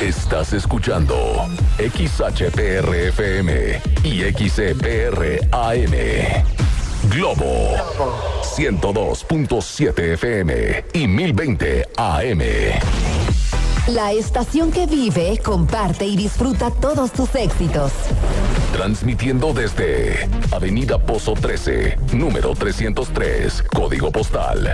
Estás escuchando XHPR-FM y XCPR-AM. Globo 102.7 FM y 1020 AM. La estación que vive, comparte y disfruta todos tus éxitos. Transmitiendo desde Avenida Pozo 13, número 303, código postal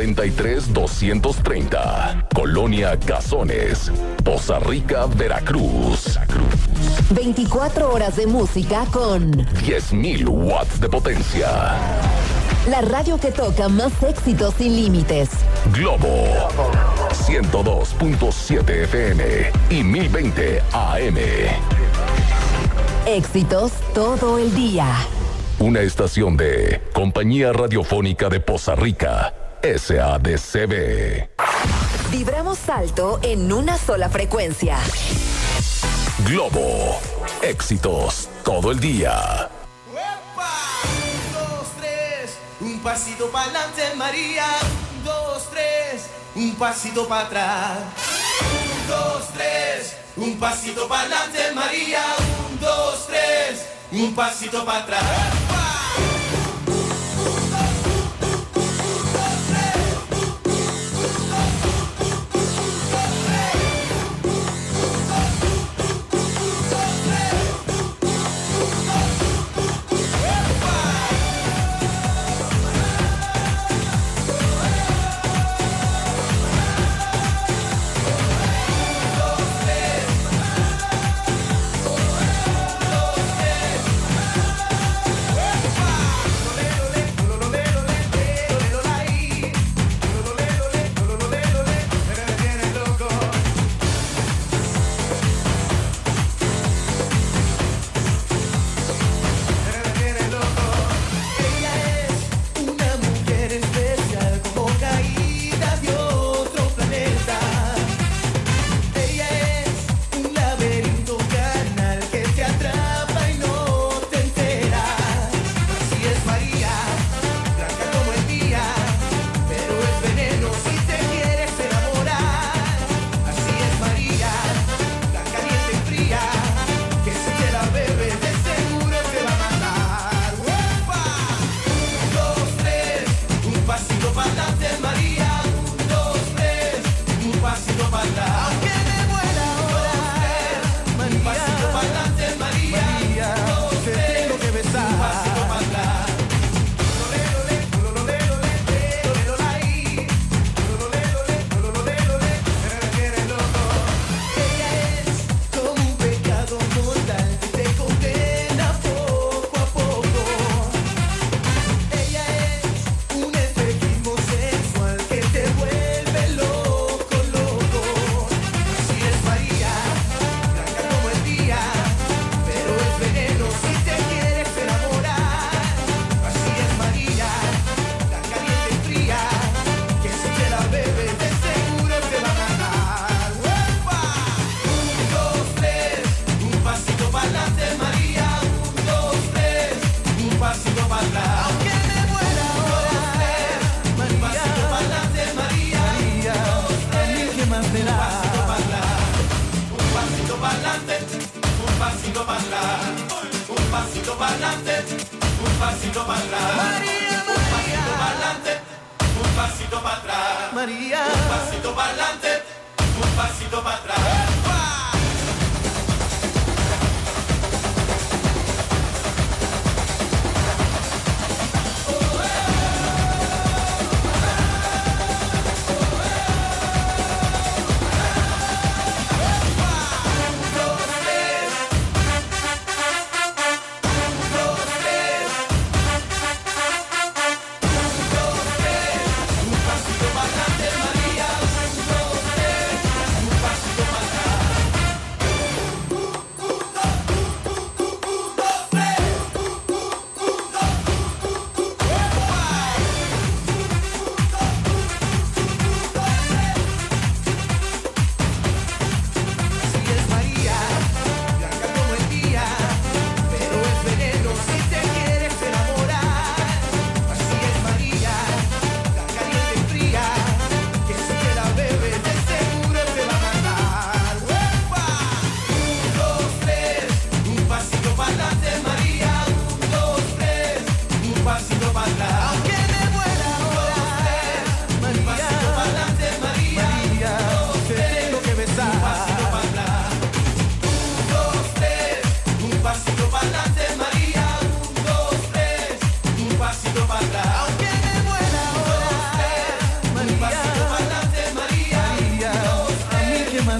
93230, Colonia Cazones, Poza Rica, Veracruz. 24 horas de música con 10.000 watts de potencia. La radio que toca más éxitos sin límites. Globo 102.7 FM y 1020 AM. Éxitos todo el día. Una estación de Compañía Radiofónica de Poza Rica, SADCB. Vibramos alto en una sola frecuencia. Globo, éxitos todo el día. Un pasito para adelante, María. 1, 2, 3, un pasito para atrás. 1, 2, 3, un pasito para adelante, María. 1, 2, 3, un pasito para atrás.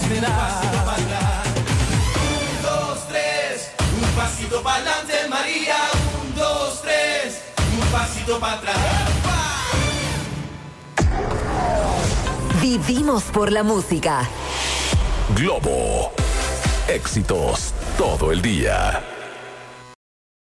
Un pasito para atrás. 1, 2, 3, un pasito para adelante, María. 1, 2, 3, un pasito para atrás. Vivimos por la música. Globo. Éxitos todo el día.